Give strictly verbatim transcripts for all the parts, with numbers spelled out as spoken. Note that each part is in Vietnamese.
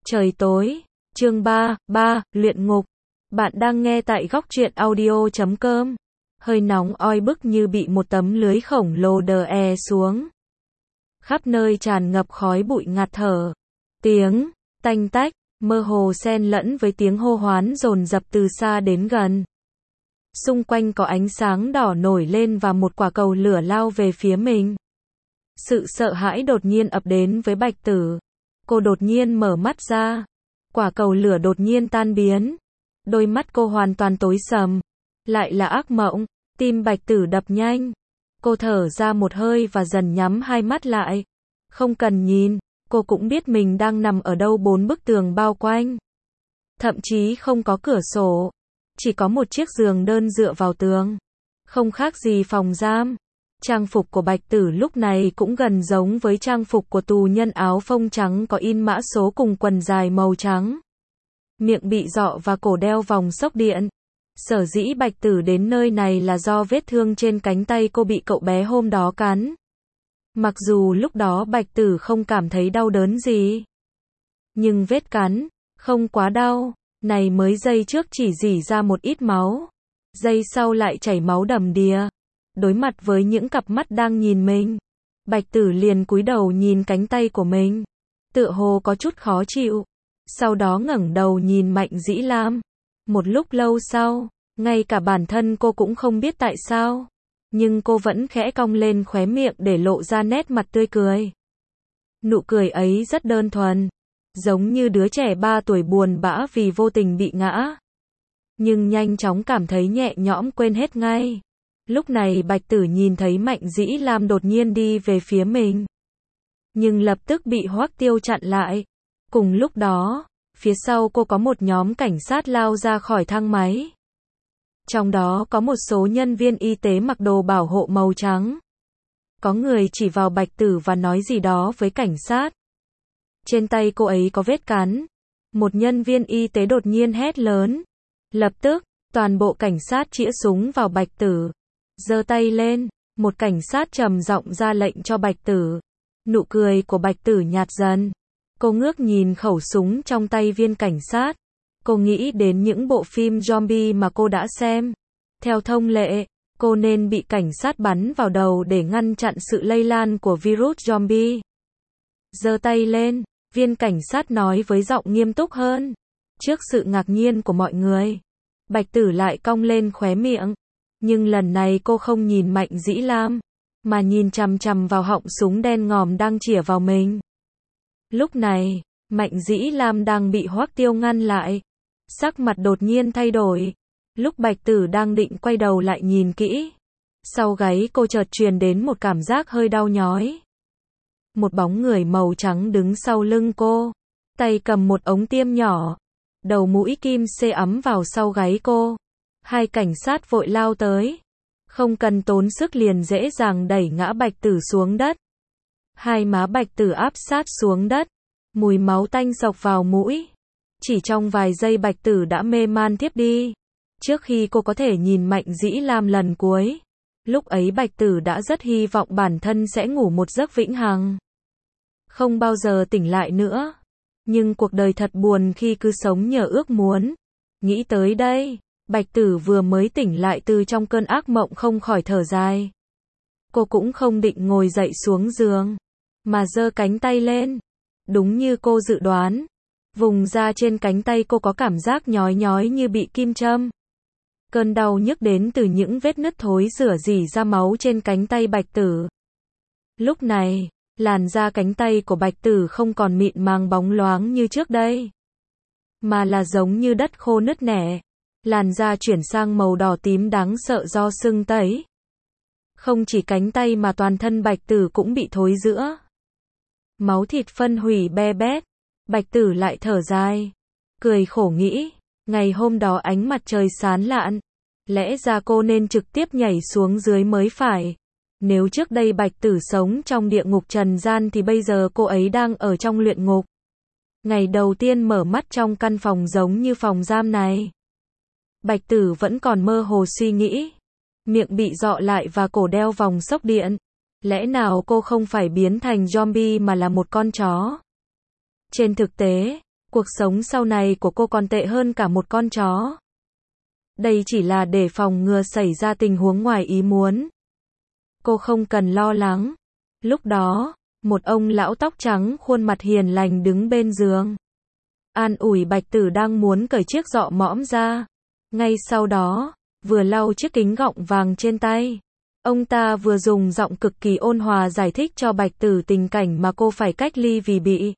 Trời tối, chương ba, ba, luyện ngục. Bạn đang nghe tại góc truyện audio chấm com. Hơi nóng oi bức như bị một tấm lưới khổng lồ đè e xuống. Khắp nơi tràn ngập khói bụi ngạt thở. Tiếng tanh tách, mơ hồ xen lẫn với tiếng hô hoán dồn dập từ xa đến gần. Xung quanh có ánh sáng đỏ nổi lên và một quả cầu lửa lao về phía mình. Sự sợ hãi đột nhiên ập đến với Bạch Tử. Cô đột nhiên mở mắt ra. Quả cầu lửa đột nhiên tan biến. Đôi mắt cô hoàn toàn tối sầm. Lại là ác mộng. Tim Bạch Tử đập nhanh. Cô thở ra một hơi và dần nhắm hai mắt lại. Không cần nhìn, cô cũng biết mình đang nằm ở đâu bốn bức tường bao quanh. Thậm chí không có cửa sổ. Chỉ có một chiếc giường đơn dựa vào tường. Không khác gì phòng giam. Trang phục của Bạch Tử lúc này cũng gần giống với trang phục của tù nhân áo phông trắng có in mã số cùng quần dài màu trắng. Miệng bị dọ và cổ đeo vòng sốc điện. Sở dĩ Bạch Tử đến nơi này là do vết thương trên cánh tay cô bị cậu bé hôm đó cắn. Mặc dù lúc đó Bạch Tử không cảm thấy đau đớn gì. Nhưng vết cắn, không quá đau, này mới giây trước chỉ rỉ ra một ít máu. Giây sau lại chảy máu đầm đìa. Đối mặt với những cặp mắt đang nhìn mình, Bạch Tử liền cúi đầu nhìn cánh tay của mình. Tựa hồ có chút khó chịu. Sau đó ngẩng đầu nhìn Mạnh Dĩ Lam. Một lúc lâu sau, ngay cả bản thân cô cũng không biết tại sao. Nhưng cô vẫn khẽ cong lên khóe miệng để lộ ra nét mặt tươi cười. Nụ cười ấy rất đơn thuần. Giống như đứa trẻ ba tuổi buồn bã vì vô tình bị ngã. Nhưng nhanh chóng cảm thấy nhẹ nhõm quên hết ngay. Lúc này Bạch Tử nhìn thấy Mạnh Dĩ Lam đột nhiên đi về phía mình. Nhưng lập tức bị Hoắc Tiêu chặn lại. Cùng lúc đó, phía sau cô có một nhóm cảnh sát lao ra khỏi thang máy. Trong đó có một số nhân viên y tế mặc đồ bảo hộ màu trắng. Có người chỉ vào Bạch Tử và nói gì đó với cảnh sát. Trên tay cô ấy có vết cắn. Một nhân viên y tế đột nhiên hét lớn. Lập tức, toàn bộ cảnh sát chĩa súng vào Bạch Tử. Giơ tay lên, một cảnh sát trầm giọng ra lệnh cho Bạch Tử. Nụ cười của Bạch Tử nhạt dần. Cô ngước nhìn khẩu súng trong tay viên cảnh sát. Cô nghĩ đến những bộ phim zombie mà cô đã xem. Theo thông lệ, cô nên bị cảnh sát bắn vào đầu để ngăn chặn sự lây lan của virus zombie. Giơ tay lên, viên cảnh sát nói với giọng nghiêm túc hơn. Trước sự ngạc nhiên của mọi người, Bạch Tử lại cong lên khóe miệng. Nhưng lần này cô không nhìn Mạnh Dĩ Lam, mà nhìn chằm chằm vào họng súng đen ngòm đang chĩa vào mình. Lúc này, Mạnh Dĩ Lam đang bị Hoắc Tiêu ngăn lại. Sắc mặt đột nhiên thay đổi. Lúc Bạch Tử đang định quay đầu lại nhìn kỹ, sau gáy cô chợt truyền đến một cảm giác hơi đau nhói. Một bóng người màu trắng đứng sau lưng cô, tay cầm một ống tiêm nhỏ. Đầu mũi kim xê ấm vào sau gáy cô. Hai cảnh sát vội lao tới. Không cần tốn sức liền dễ dàng đẩy ngã Bạch Tử xuống đất. Hai má Bạch Tử áp sát xuống đất. Mùi máu tanh xộc vào mũi. Chỉ trong vài giây Bạch Tử đã mê man thiếp đi. Trước khi cô có thể nhìn Mạnh Dĩ Lam lần cuối, lúc ấy Bạch Tử đã rất hy vọng bản thân sẽ ngủ một giấc vĩnh hằng. Không bao giờ tỉnh lại nữa. Nhưng cuộc đời thật buồn khi cứ sống nhờ ước muốn. Nghĩ tới đây, Bạch Tử vừa mới tỉnh lại từ trong cơn ác mộng không khỏi thở dài. Cô cũng không định ngồi dậy xuống giường, mà giơ cánh tay lên. Đúng như cô dự đoán, vùng da trên cánh tay cô có cảm giác nhói nhói như bị kim châm. Cơn đau nhức đến từ những vết nứt thối rửa rỉ ra máu trên cánh tay Bạch Tử. Lúc này, làn da cánh tay của Bạch Tử không còn mịn màng bóng loáng như trước đây, mà là giống như đất khô nứt nẻ. Làn da chuyển sang màu đỏ tím đáng sợ do sưng tấy. Không chỉ cánh tay mà toàn thân Bạch Tử cũng bị thối rữa. Máu thịt phân hủy be bét. Bạch Tử lại thở dài, cười khổ nghĩ, ngày hôm đó ánh mặt trời sáng lạn, lẽ ra cô nên trực tiếp nhảy xuống dưới mới phải. Nếu trước đây Bạch Tử sống trong địa ngục trần gian thì bây giờ cô ấy đang ở trong luyện ngục. Ngày đầu tiên mở mắt trong căn phòng giống như phòng giam này, Bạch Tử vẫn còn mơ hồ suy nghĩ. Miệng bị dọ lại và cổ đeo vòng sốc điện. Lẽ nào cô không phải biến thành zombie mà là một con chó? Trên thực tế, Cuộc sống sau này của cô còn tệ hơn cả một con chó. Đây chỉ là để phòng ngừa xảy ra tình huống ngoài ý muốn. Cô không cần lo lắng. Lúc đó, một ông lão tóc trắng khuôn mặt hiền lành đứng bên giường. An ủi Bạch Tử đang muốn cởi chiếc dọ mõm ra. Ngay sau đó, vừa lau chiếc kính gọng vàng trên tay, ông ta vừa dùng giọng cực kỳ ôn hòa giải thích cho Bạch Tử tình cảnh mà cô phải cách ly vì bị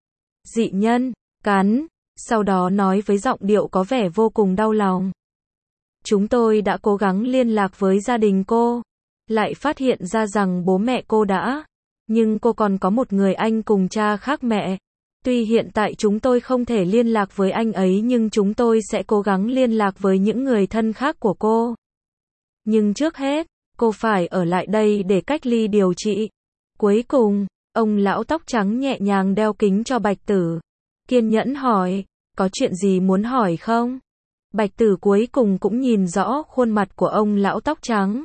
dị nhân cắn, sau đó nói với giọng điệu có vẻ vô cùng đau lòng. Chúng tôi đã cố gắng liên lạc với gia đình cô, lại phát hiện ra rằng bố mẹ cô đã, nhưng cô còn có một người anh cùng cha khác mẹ. Tuy hiện tại chúng tôi không thể liên lạc với anh ấy nhưng chúng tôi sẽ cố gắng liên lạc với những người thân khác của cô. Nhưng trước hết, cô phải ở lại đây để cách ly điều trị. Cuối cùng, ông lão tóc trắng nhẹ nhàng đeo kính cho Bạch Tử. Kiên nhẫn hỏi, có chuyện gì muốn hỏi không? Bạch Tử cuối cùng cũng nhìn rõ khuôn mặt của ông lão tóc trắng.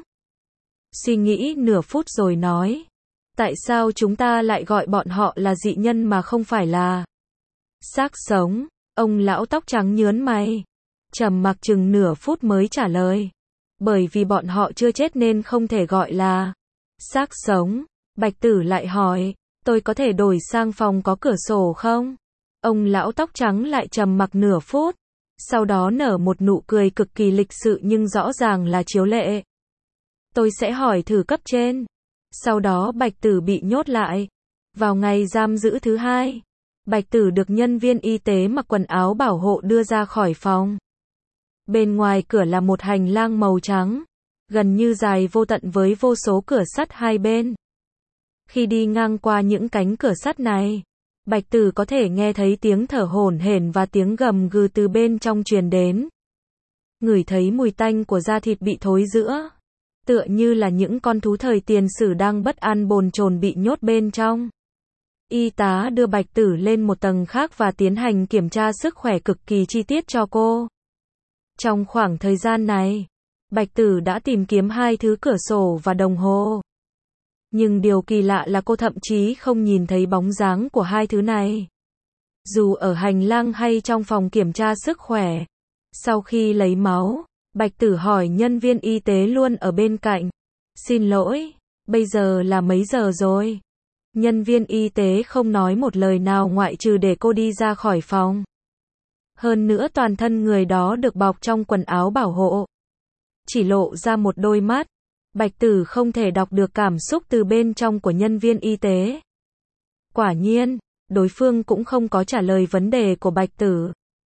Suy nghĩ nửa phút rồi nói, tại sao chúng ta lại gọi bọn họ là dị nhân mà không phải là xác sống? Ông lão tóc trắng nhớn mày, trầm mặc chừng nửa phút mới trả lời, bởi vì bọn họ chưa chết nên không thể gọi là xác sống. Bạch Tử lại hỏi, tôi có thể đổi sang phòng có cửa sổ không? Ông lão tóc trắng lại trầm mặc nửa phút, sau đó nở một nụ cười cực kỳ lịch sự nhưng rõ ràng là chiếu lệ. Tôi sẽ hỏi thử cấp trên. Sau đó Bạch Tử bị nhốt lại. Vào ngày giam giữ thứ hai, Bạch Tử được nhân viên y tế mặc quần áo bảo hộ đưa ra khỏi phòng. Bên ngoài cửa là một hành lang màu trắng, gần như dài vô tận với vô số cửa sắt hai bên. Khi đi ngang qua những cánh cửa sắt này, Bạch Tử có thể nghe thấy tiếng thở hổn hển và tiếng gầm gừ từ bên trong truyền đến. Ngửi thấy mùi tanh của da thịt bị thối rữa, tựa như là những con thú thời tiền sử đang bất an bồn chồn bị nhốt bên trong. Y tá đưa Bạch Tử lên một tầng khác và tiến hành kiểm tra sức khỏe cực kỳ chi tiết cho cô. Trong khoảng thời gian này, Bạch Tử đã tìm kiếm hai thứ cửa sổ và đồng hồ. Nhưng điều kỳ lạ là cô thậm chí không nhìn thấy bóng dáng của hai thứ này. Dù ở hành lang hay trong phòng kiểm tra sức khỏe. Sau khi lấy máu, Bạch Tử hỏi nhân viên y tế luôn ở bên cạnh. Xin lỗi, bây giờ là mấy giờ rồi? Nhân viên y tế không nói một lời nào ngoại trừ để cô đi ra khỏi phòng. Hơn nữa toàn thân người đó được bọc trong quần áo bảo hộ. Chỉ lộ ra một đôi mắt. Bạch Tử không thể đọc được cảm xúc từ bên trong của nhân viên y tế. Quả nhiên, đối phương cũng không có trả lời vấn đề của Bạch Tử.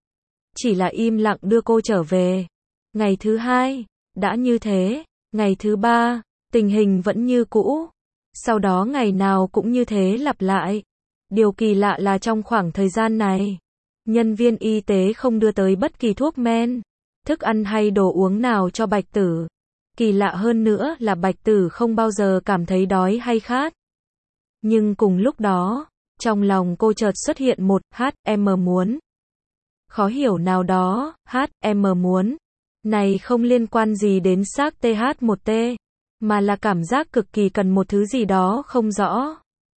Chỉ là im lặng đưa cô trở về. Ngày thứ hai, đã như thế. Ngày thứ ba, tình hình vẫn như cũ. Sau đó ngày nào cũng như thế lặp lại. Điều kỳ lạ là trong khoảng thời gian này, nhân viên y tế không đưa tới bất kỳ thuốc men, thức ăn hay đồ uống nào cho Bạch Tử. Kỳ lạ hơn nữa là Bạch Tử không bao giờ cảm thấy đói hay khát. Nhưng cùng lúc đó, trong lòng cô chợt xuất hiện một hát em muốn. Khó hiểu nào đó, hát em muốn. Này không liên quan gì đến xác tê hát một tê, mà là cảm giác cực kỳ cần một thứ gì đó không rõ.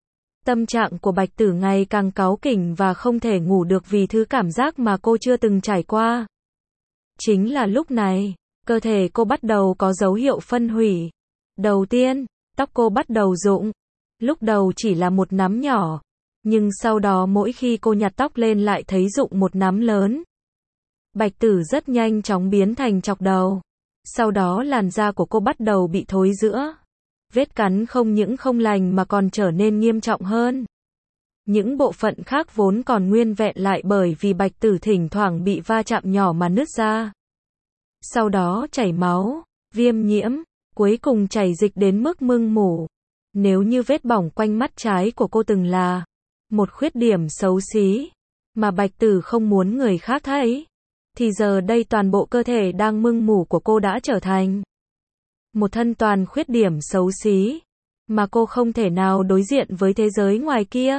Tâm trạng của Bạch Tử ngày càng cáu kỉnh và không thể ngủ được vì thứ cảm giác mà cô chưa từng trải qua. Chính là lúc này, cơ thể cô bắt đầu có dấu hiệu phân hủy. Đầu tiên, tóc cô bắt đầu rụng. Lúc đầu chỉ là một nắm nhỏ, nhưng sau đó mỗi khi cô nhặt tóc lên lại thấy rụng một nắm lớn. Bạch Tử rất nhanh chóng biến thành chọc đầu. Sau đó làn da của cô bắt đầu bị thối rữa. Vết cắn không những không lành mà còn trở nên nghiêm trọng hơn. Những bộ phận khác vốn còn nguyên vẹn lại bởi vì Bạch Tử thỉnh thoảng bị va chạm nhỏ mà nứt ra. Sau đó chảy máu, viêm nhiễm, cuối cùng chảy dịch đến mức mưng mủ. Nếu như vết bỏng quanh mắt trái của cô từng là một khuyết điểm xấu xí, mà Bạch Tử không muốn người khác thấy, thì giờ đây toàn bộ cơ thể đang mưng mủ của cô đã trở thành một thân toàn khuyết điểm xấu xí, mà cô không thể nào đối diện với thế giới ngoài kia.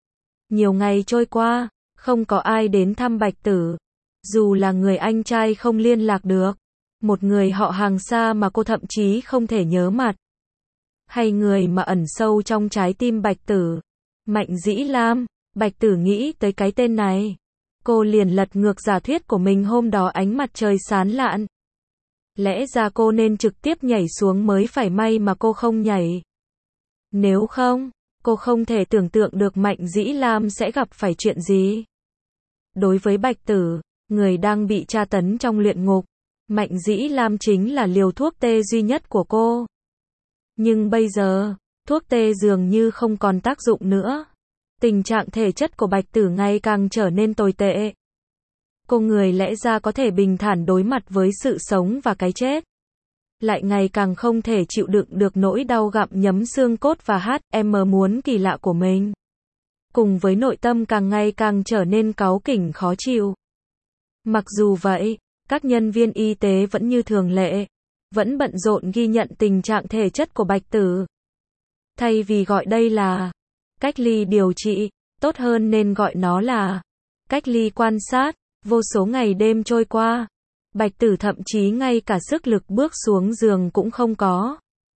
Nhiều ngày trôi qua, không có ai đến thăm Bạch Tử. Dù là người anh trai không liên lạc được, một người họ hàng xa mà cô thậm chí không thể nhớ mặt, hay người mà ẩn sâu trong trái tim Bạch Tử, Mạnh Dĩ Lam. Bạch Tử nghĩ tới cái tên này, Cô liền lật ngược giả thuyết của mình hôm đó ánh mặt trời sáng lạn. Lẽ ra cô nên trực tiếp nhảy xuống mới phải, may mà cô không nhảy. Nếu không, cô không thể tưởng tượng được Mạnh Dĩ Lam sẽ gặp phải chuyện gì. Đối với Bạch Tử, người đang bị tra tấn trong luyện ngục, Mạnh Dĩ Lam chính là liều thuốc tê duy nhất của cô. Nhưng bây giờ, thuốc tê dường như không còn tác dụng nữa. Tình trạng thể chất của Bạch Tử ngày càng trở nên tồi tệ. Cô người lẽ ra có thể bình thản đối mặt với sự sống và cái chết, lại ngày càng không thể chịu đựng được nỗi đau gặm nhấm xương cốt và hát em muốn kỳ lạ của mình. Cùng với nội tâm càng ngày càng trở nên cáu kỉnh khó chịu. Mặc dù vậy, các nhân viên y tế vẫn như thường lệ, vẫn bận rộn ghi nhận tình trạng thể chất của Bạch Tử. Thay vì gọi đây là cách ly điều trị, tốt hơn nên gọi nó là cách ly quan sát. Vô số ngày đêm trôi qua, Bạch Tử thậm chí ngay cả sức lực bước xuống giường cũng không có.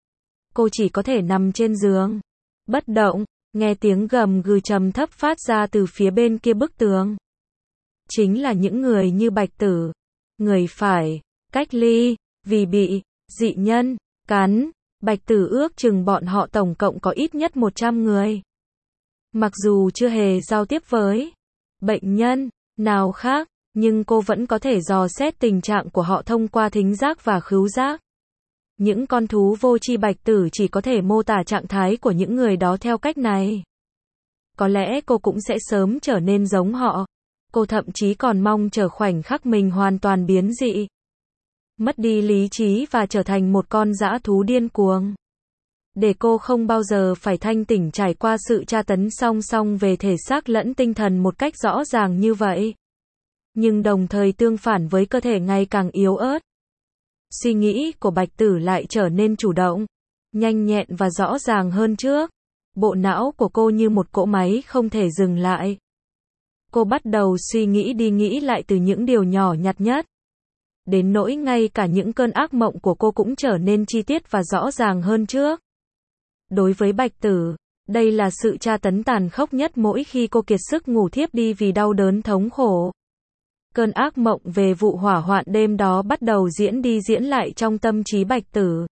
Cô chỉ có thể nằm trên giường, bất động, nghe tiếng gầm gừ trầm thấp phát ra từ phía bên kia bức tường. Chính là những người như Bạch Tử, người phải cách ly vì bị dị nhân cắn. Bạch Tử ước chừng bọn họ tổng cộng có ít nhất một trăm người. Mặc dù chưa hề giao tiếp với bệnh nhân nào khác, nhưng cô vẫn có thể dò xét tình trạng của họ thông qua thính giác và khứu giác. Những con thú vô tri, Bạch Tử chỉ có thể mô tả trạng thái của những người đó theo cách này. Có lẽ cô cũng sẽ sớm trở nên giống họ. Cô thậm chí còn mong chờ khoảnh khắc mình hoàn toàn biến dị, mất đi lý trí và trở thành một con dã thú điên cuồng. Để cô không bao giờ phải thanh tỉnh trải qua sự tra tấn song song về thể xác lẫn tinh thần một cách rõ ràng như vậy. Nhưng đồng thời tương phản với cơ thể ngày càng yếu ớt. Suy nghĩ của Bạch Tử lại trở nên chủ động, nhanh nhẹn và rõ ràng hơn trước. Bộ não của cô như một cỗ máy không thể dừng lại. Cô bắt đầu suy nghĩ đi nghĩ lại từ những điều nhỏ nhặt nhất. Đến nỗi ngay cả những cơn ác mộng của cô cũng trở nên chi tiết và rõ ràng hơn trước. Đối với Bạch Tử, đây là sự tra tấn tàn khốc nhất mỗi khi cô kiệt sức ngủ thiếp đi vì đau đớn thống khổ. Cơn ác mộng về vụ hỏa hoạn đêm đó bắt đầu diễn đi diễn lại trong tâm trí Bạch Tử.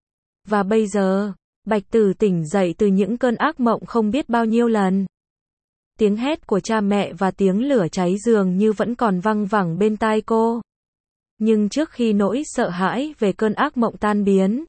Và bây giờ, Bạch Tử tỉnh dậy từ những cơn ác mộng không biết bao nhiêu lần. Tiếng hét của cha mẹ và tiếng lửa cháy dường như vẫn còn văng vẳng bên tai cô. Nhưng trước khi nỗi sợ hãi về cơn ác mộng tan biến,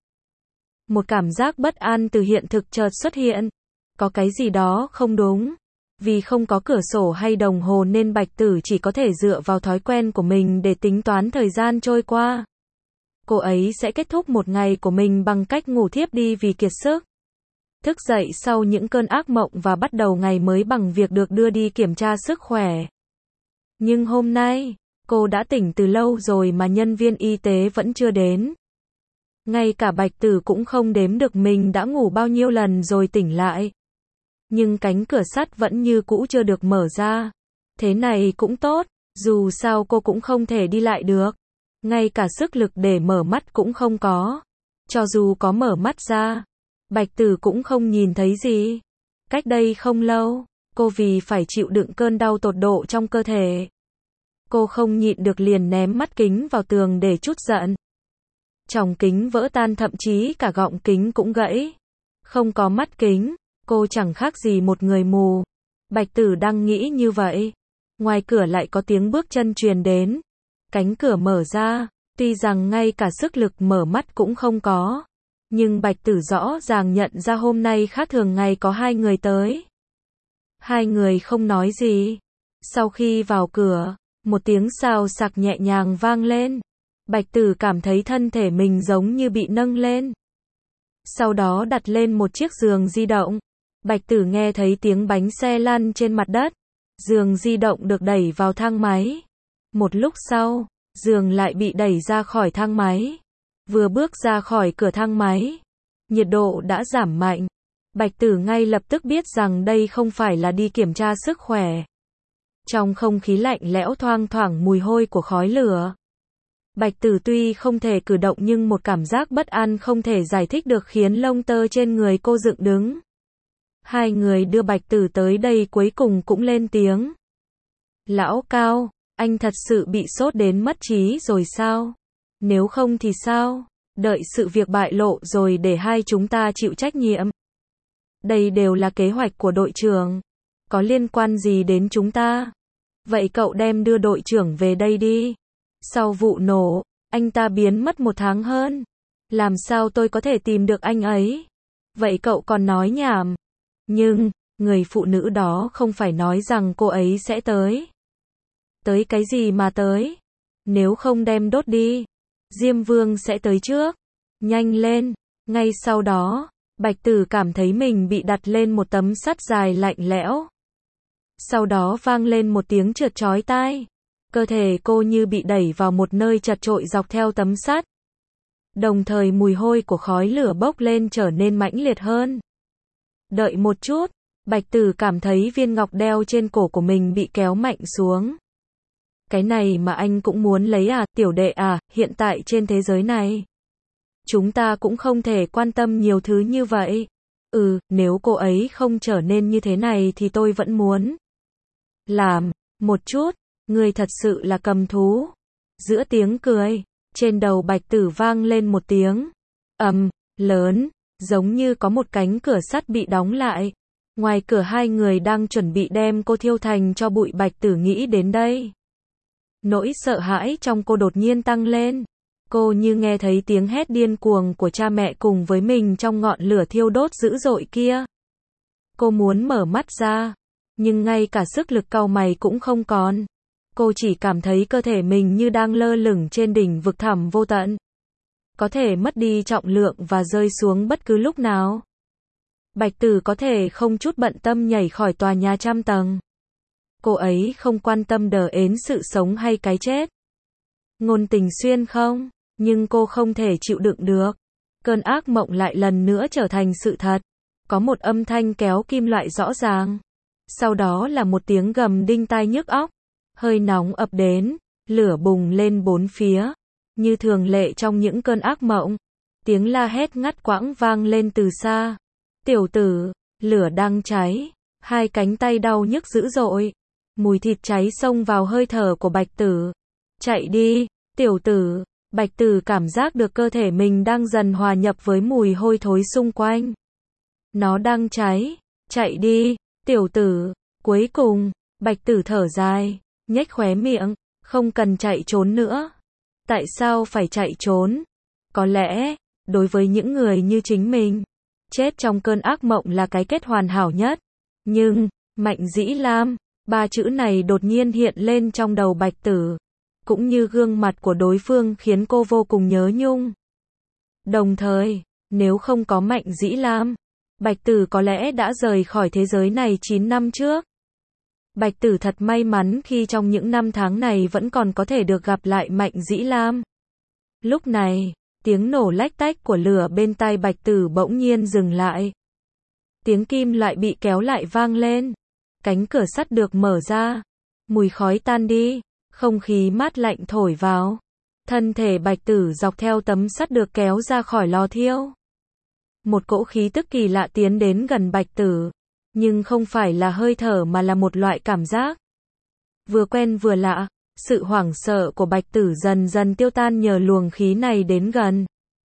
một cảm giác bất an từ hiện thực chợt xuất hiện. Có cái gì đó không đúng. Vì không có cửa sổ hay đồng hồ nên Bạch Tử chỉ có thể dựa vào thói quen của mình để tính toán thời gian trôi qua. Cô ấy sẽ kết thúc một ngày của mình bằng cách ngủ thiếp đi vì kiệt sức, thức dậy sau những cơn ác mộng và bắt đầu ngày mới bằng việc được đưa đi kiểm tra sức khỏe. Nhưng hôm nay, cô đã tỉnh từ lâu rồi mà nhân viên y tế vẫn chưa đến. Ngay cả Bạch Tử cũng không đếm được mình đã ngủ bao nhiêu lần rồi tỉnh lại. Nhưng cánh cửa sắt vẫn như cũ chưa được mở ra. Thế này cũng tốt, dù sao cô cũng không thể đi lại được. Ngay cả sức lực để mở mắt cũng không có. Cho dù có mở mắt ra, Bạch Tử cũng không nhìn thấy gì. Cách đây không lâu, cô vì phải chịu đựng cơn đau tột độ trong cơ thể, cô không nhịn được liền ném mắt kính vào tường để trút giận. Tròng kính vỡ tan, thậm chí cả gọng kính cũng gãy. Không có mắt kính, cô chẳng khác gì một người mù. Bạch Tử đang nghĩ như vậy. Ngoài cửa lại có tiếng bước chân truyền đến. Cánh cửa mở ra, tuy rằng ngay cả sức lực mở mắt cũng không có. Nhưng Bạch Tử rõ ràng nhận ra hôm nay khác thường ngày có hai người tới. Hai người không nói gì. Sau khi vào cửa, một tiếng xào xạc nhẹ nhàng vang lên. Bạch Tử cảm thấy thân thể mình giống như bị nâng lên. Sau đó đặt lên một chiếc giường di động. Bạch Tử nghe thấy tiếng bánh xe lăn trên mặt đất. Giường di động được đẩy vào thang máy. Một lúc sau, giường lại bị đẩy ra khỏi thang máy. Vừa bước ra khỏi cửa thang máy, nhiệt độ đã giảm mạnh. Bạch Tử ngay lập tức biết rằng đây không phải là đi kiểm tra sức khỏe. Trong không khí lạnh lẽo thoang thoảng mùi hôi của khói lửa. Bạch Tử tuy không thể cử động nhưng một cảm giác bất an không thể giải thích được khiến lông tơ trên người cô dựng đứng. Hai người đưa Bạch Tử tới đây cuối cùng cũng lên tiếng. Lão Cao, anh thật sự bị sốt đến mất trí rồi sao? Nếu không thì sao? Đợi sự việc bại lộ rồi để hai chúng ta chịu trách nhiệm. Đây đều là kế hoạch của đội trưởng. Có liên quan gì đến chúng ta? Vậy cậu đem đưa đội trưởng về đây đi. Sau vụ nổ, anh ta biến mất một tháng hơn. Làm sao tôi có thể tìm được anh ấy? Vậy cậu còn nói nhảm. Nhưng, người phụ nữ đó không phải nói rằng cô ấy sẽ tới. Tới cái gì mà tới? Nếu không đem đốt đi, Diêm Vương sẽ tới trước. Nhanh lên. Ngay sau đó, Bạch Tử cảm thấy mình bị đặt lên một tấm sắt dài lạnh lẽo. Sau đó vang lên một tiếng trượt chói tai. Cơ thể cô như bị đẩy vào một nơi chật chội dọc theo tấm sắt. Đồng thời mùi hôi của khói lửa bốc lên trở nên mãnh liệt hơn. Đợi một chút, Bạch Tử cảm thấy viên ngọc đeo trên cổ của mình bị kéo mạnh xuống. Cái này mà anh cũng muốn lấy à, tiểu đệ à, hiện tại trên thế giới này. Chúng ta cũng không thể quan tâm nhiều thứ như vậy. Ừ, nếu cô ấy không trở nên như thế này thì tôi vẫn muốn. Làm, một chút, người thật sự là cầm thú. Giữa tiếng cười, trên đầu Bạch Tử vang lên một tiếng ầm lớn, giống như có một cánh cửa sắt bị đóng lại. Ngoài cửa hai người đang chuẩn bị đem cô thiêu thành tro bụi. Bạch Tử nghĩ đến đây. Nỗi sợ hãi trong cô đột nhiên tăng lên. Cô như nghe thấy tiếng hét điên cuồng của cha mẹ cùng với mình trong ngọn lửa thiêu đốt dữ dội kia. Cô muốn mở mắt ra, nhưng ngay cả sức lực cau mày cũng không còn. Cô chỉ cảm thấy cơ thể mình như đang lơ lửng trên đỉnh vực thẳm vô tận. Có thể mất đi trọng lượng và rơi xuống bất cứ lúc nào. Bạch Tử có thể không chút bận tâm nhảy khỏi tòa nhà trăm tầng. Cô ấy không quan tâm đờ ến sự sống hay cái chết. Ngôn Tình Xuyên không, nhưng cô không thể chịu đựng được. Cơn ác mộng lại lần nữa trở thành sự thật. Có một âm thanh kéo kim loại rõ ràng. Sau đó là một tiếng gầm đinh tai nhức óc. Hơi nóng ập đến, lửa bùng lên bốn phía. Như thường lệ trong những cơn ác mộng. Tiếng la hét ngắt quãng vang lên từ xa. Tiểu tử, lửa đang cháy. Hai cánh tay đau nhức dữ dội. Mùi thịt cháy xông vào hơi thở của Bạch Tử. Chạy đi, tiểu tử. Bạch Tử cảm giác được cơ thể mình đang dần hòa nhập với mùi hôi thối xung quanh. Nó đang cháy. Chạy đi, tiểu tử. Cuối cùng, Bạch Tử thở dài, nhếch khóe miệng. Không cần chạy trốn nữa. Tại sao phải chạy trốn? Có lẽ, đối với những người như chính mình, chết trong cơn ác mộng là cái kết hoàn hảo nhất. Nhưng, Mạnh Dĩ Lam, ba chữ này đột nhiên hiện lên trong đầu Bạch Tử. Cũng như gương mặt của đối phương khiến cô vô cùng nhớ nhung. Đồng thời, nếu không có Mạnh Dĩ Lam, Bạch Tử có lẽ đã rời khỏi thế giới này chín năm trước. Bạch Tử thật may mắn khi trong những năm tháng này vẫn còn có thể được gặp lại Mạnh Dĩ Lam. Lúc này, tiếng nổ lách tách của lửa bên tai Bạch Tử bỗng nhiên dừng lại. Tiếng kim loại bị kéo lại vang lên. Cánh cửa sắt được mở ra. Mùi khói tan đi. Không khí mát lạnh thổi vào. Thân thể Bạch Tử dọc theo tấm sắt được kéo ra khỏi lò thiêu. Một cỗ khí tức kỳ lạ tiến đến gần Bạch Tử. Nhưng không phải là hơi thở mà là một loại cảm giác. Vừa quen vừa lạ. Sự hoảng sợ của Bạch Tử dần dần tiêu tan nhờ luồng khí này đến gần.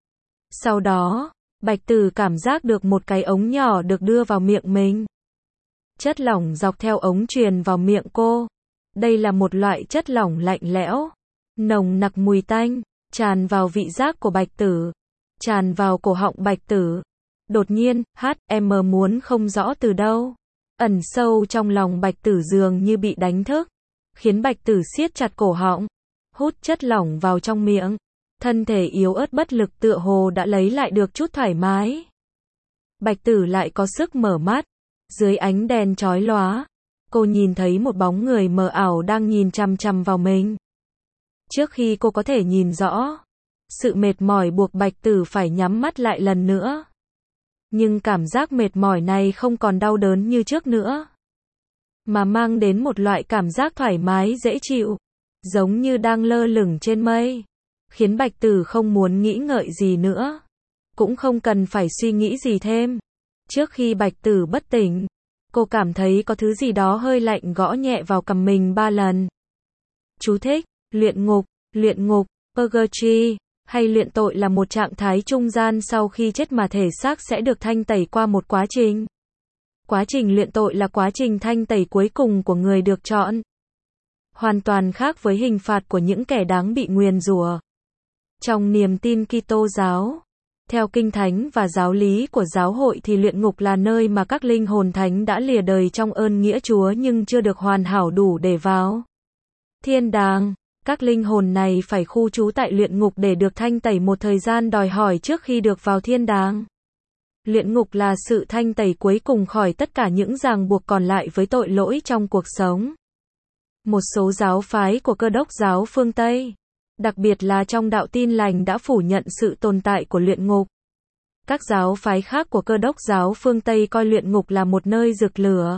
Sau đó, Bạch Tử cảm giác được một cái ống nhỏ được đưa vào miệng mình. Chất lỏng dọc theo ống truyền vào miệng cô. Đây là một loại chất lỏng lạnh lẽo, nồng nặc mùi tanh, tràn vào vị giác của Bạch Tử, tràn vào cổ họng Bạch Tử. Đột nhiên, hát em muốn không rõ từ đâu. Ẩn sâu trong lòng Bạch Tử dường như bị đánh thức, khiến Bạch Tử siết chặt cổ họng, hút chất lỏng vào trong miệng. Thân thể yếu ớt bất lực tựa hồ đã lấy lại được chút thoải mái. Bạch Tử lại có sức mở mắt. Dưới ánh đèn chói lóa, cô nhìn thấy một bóng người mờ ảo đang nhìn chằm chằm vào mình. Trước khi cô có thể nhìn rõ, sự mệt mỏi buộc Bạch Tử phải nhắm mắt lại lần nữa. Nhưng cảm giác mệt mỏi này không còn đau đớn như trước nữa, mà mang đến một loại cảm giác thoải mái dễ chịu, giống như đang lơ lửng trên mây, khiến Bạch Tử không muốn nghĩ ngợi gì nữa, cũng không cần phải suy nghĩ gì thêm. Trước khi Bạch Tử bất tỉnh, Cô cảm thấy có thứ gì đó hơi lạnh gõ nhẹ vào cằm mình ba lần. Chú thích, luyện ngục, luyện ngục, purgatory, hay luyện tội là một trạng thái trung gian sau khi chết mà thể xác sẽ được thanh tẩy qua một quá trình. Quá trình luyện tội là quá trình thanh tẩy cuối cùng của người được chọn. Hoàn toàn khác với hình phạt của những kẻ đáng bị nguyền rủa. Trong niềm tin Kitô giáo, theo kinh thánh và giáo lý của giáo hội thì luyện ngục là nơi mà các linh hồn thánh đã lìa đời trong ơn nghĩa Chúa nhưng chưa được hoàn hảo đủ để vào thiên đàng. Các linh hồn này phải khu trú tại luyện ngục để được thanh tẩy một thời gian đòi hỏi trước khi được vào thiên đàng. Luyện ngục là sự thanh tẩy cuối cùng khỏi tất cả những ràng buộc còn lại với tội lỗi trong cuộc sống. Một số giáo phái của Cơ đốc giáo phương Tây, đặc biệt là trong đạo Tin lành đã phủ nhận sự tồn tại của luyện ngục. Các giáo phái khác của Cơ đốc giáo phương Tây coi luyện ngục là một nơi rực lửa.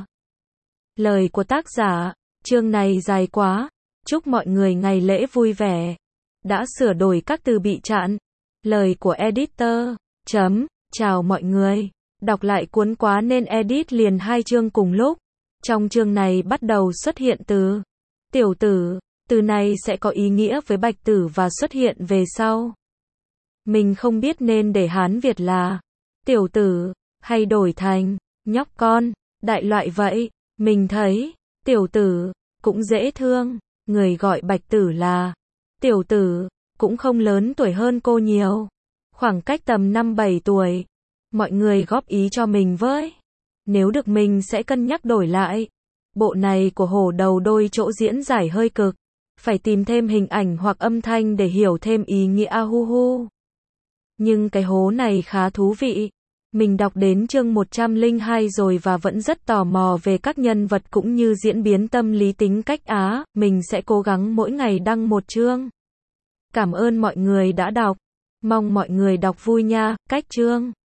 Lời của tác giả, chương này dài quá. Chúc mọi người ngày lễ vui vẻ. Đã sửa đổi các từ bị chặn. Lời của editor. Chấm. Chào mọi người. Đọc lại cuốn quá nên edit liền hai chương cùng lúc. Trong chương này bắt đầu xuất hiện từ tiểu tử. Từ này sẽ có ý nghĩa với bạch tử và xuất hiện về sau. Mình không biết nên để Hán Việt là tiểu tử hay đổi thành nhóc con, đại loại vậy. Mình thấy tiểu tử cũng dễ thương. Người gọi bạch tử là tiểu tử, cũng không lớn tuổi hơn cô nhiều. Khoảng cách tầm năm bảy tuổi. Mọi người góp ý cho mình với. Nếu được mình sẽ cân nhắc đổi lại. Bộ này của hổ đầu đôi chỗ diễn giải hơi cực. Phải tìm thêm hình ảnh hoặc âm thanh để hiểu thêm ý nghĩa ahuhu. Nhưng cái hố này khá thú vị. Mình đọc đến chương một trăm lẻ hai rồi và vẫn rất tò mò về các nhân vật cũng như diễn biến tâm lý tính cách Á. Mình sẽ cố gắng mỗi ngày đăng một chương. Cảm ơn mọi người đã đọc. Mong mọi người đọc vui nha. Cách chương.